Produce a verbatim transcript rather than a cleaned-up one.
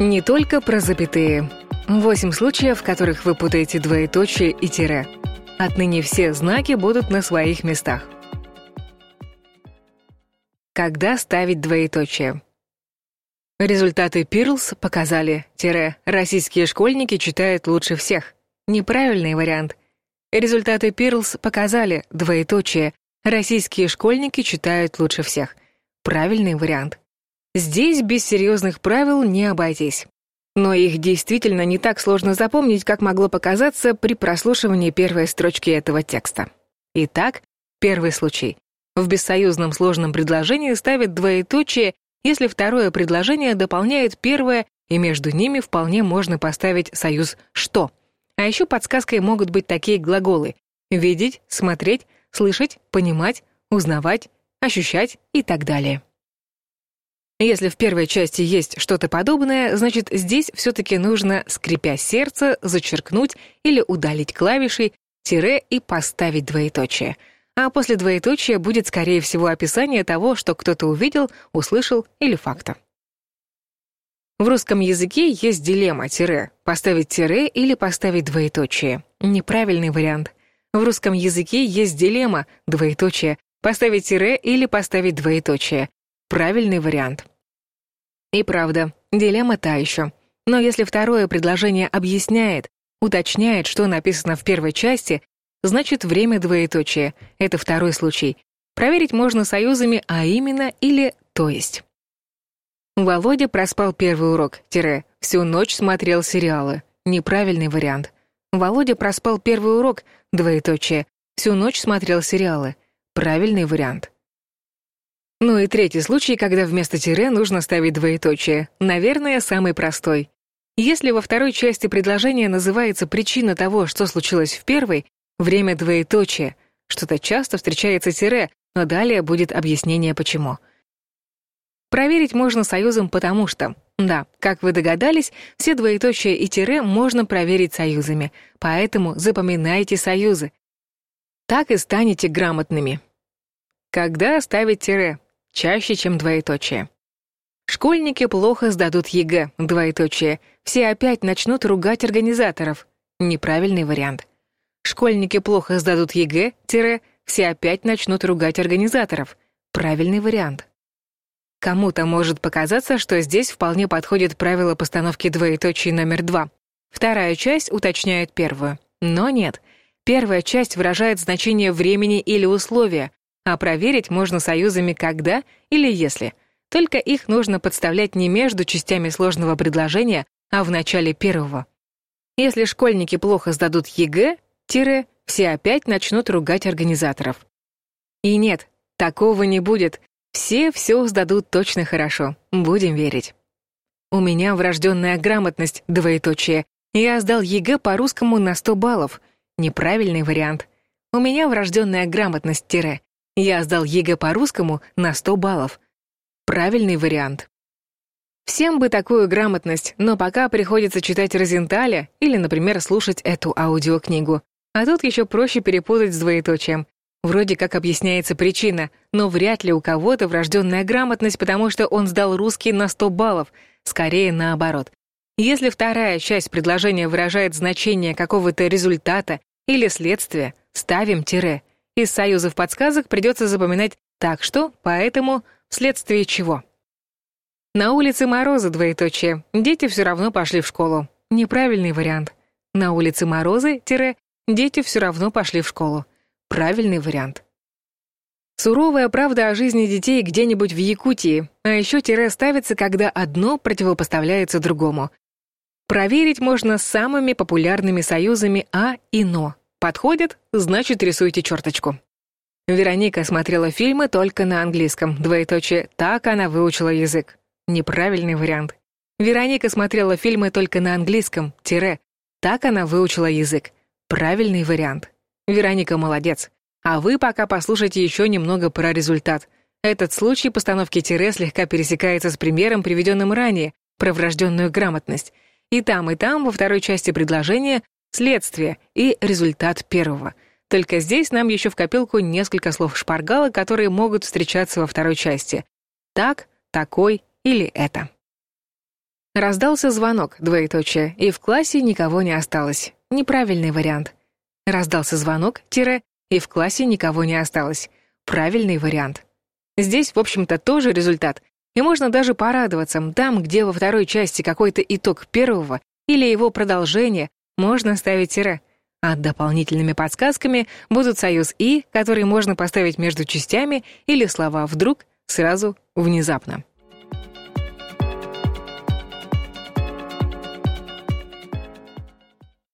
Не только про запятые. Восемь случаев, в которых вы путаете двоеточие и тире. Отныне все знаки будут на своих местах. Когда ставить двоеточие? Результаты пирлс показали, тире, российские школьники читают лучше всех. Неправильный вариант. Результаты пирлс показали, двоеточие, российские школьники читают лучше всех. Правильный вариант. Здесь без серьезных правил не обойтись. Но их действительно не так сложно запомнить, как могло показаться при прослушивании первой строчки этого текста. Итак, первый случай. В бессоюзном сложном предложении ставят двоеточие, если второе предложение дополняет первое, и между ними вполне можно поставить союз «что». А еще подсказкой могут быть такие глаголы: видеть, смотреть, слышать, понимать, узнавать, ощущать и так далее. Если в первой части есть что-то подобное, значит, здесь все-таки нужно, скрипя сердце, зачеркнуть или удалить клавишей тире и поставить двоеточие. А после двоеточия будет, скорее всего, описание того, что кто-то увидел, услышал или факта. В русском языке есть дилемма тире, поставить тире или поставить двоеточие. Неправильный вариант. В русском языке есть дилемма, двоеточие, поставить тире или поставить двоеточие. Правильный вариант. И правда, дилемма та еще. Но если второе предложение объясняет, уточняет, что написано в первой части, значит время двоеточия. Это второй случай. Проверить можно союзами «а именно» или «то есть». Володя проспал первый урок, тире, всю ночь смотрел сериалы. Неправильный вариант. Володя проспал первый урок, двоеточие, всю ночь смотрел сериалы. Правильный вариант. Ну и третий случай, когда вместо тире нужно ставить двоеточие. Наверное, самый простой. Если во второй части предложения называется причина того, что случилось в первой, время двоеточия. Что-то часто встречается тире, но далее будет объяснение почему. Проверить можно союзом «потому что». Да, как вы догадались, все двоеточия и тире можно проверить союзами, поэтому запоминайте союзы. Так и станете грамотными. Когда ставить тире? Чаще, чем двоеточие. Школьники плохо сдадут ЕГЭ, двоеточие. Все опять начнут ругать организаторов. Неправильный вариант. Школьники плохо сдадут ЕГЭ, тире, все опять начнут ругать организаторов. Правильный вариант. Кому-то может показаться, что здесь вполне подходит правило постановки двоеточий номер два. Вторая часть уточняет первую. Но нет. Первая часть выражает значение времени или условия, а проверить можно союзами «когда» или «если». Только их нужно подставлять не между частями сложного предложения, а в начале первого. Если школьники плохо сдадут ЕГЭ, тире, все опять начнут ругать организаторов. И нет, такого не будет. Все все сдадут точно хорошо. Будем верить. У меня врожденная грамотность, двоеточие. Я сдал ЕГЭ по-русскому на сто баллов. Неправильный вариант. У меня врожденная грамотность, тире. Я сдал ЕГЭ по-русскому на сто баллов. Правильный вариант. Всем бы такую грамотность, но пока приходится читать Розенталя или, например, слушать эту аудиокнигу. А тут еще проще перепутать с двоеточием. Вроде как объясняется причина, но вряд ли у кого-то врожденная грамотность, потому что он сдал русский на сто баллов. Скорее наоборот. Если вторая часть предложения выражает значение какого-то результата или следствия, ставим тире. Из союзов подсказок придется запоминать «так что», «поэтому», «вследствие чего». На улице морозы, двоеточие. Дети все равно пошли в школу. Неправильный вариант. На улице морозы, тире, дети все равно пошли в школу. Правильный вариант. Суровая правда о жизни детей где-нибудь в Якутии, а еще тире ставится, когда одно противопоставляется другому. Проверить можно с самыми популярными союзами «а» и «но». Подходит? Значит, рисуйте черточку. Вероника смотрела фильмы только на английском, двоеточие, так она выучила язык. Неправильный вариант. Вероника смотрела фильмы только на английском, тире, так она выучила язык. Правильный вариант. Вероника молодец. А вы пока послушайте еще немного про результат. Этот случай постановки тире слегка пересекается с примером, приведенным ранее, про врожденную грамотность. И там, и там, во второй части предложения, следствие и результат первого. Только здесь нам еще в копилку несколько слов шпаргала, которые могут встречаться во второй части. Так, такой или это. Раздался звонок, двоеточие, и в классе никого не осталось. Неправильный вариант. Раздался звонок, тире, и в классе никого не осталось. Правильный вариант. Здесь, в общем-то, тоже результат. И можно даже порадоваться. Там, где во второй части какой-то итог первого или его продолжение, можно ставить тире. А дополнительными подсказками будут союз «и», который можно поставить между частями, или слова «вдруг», сразу, внезапно.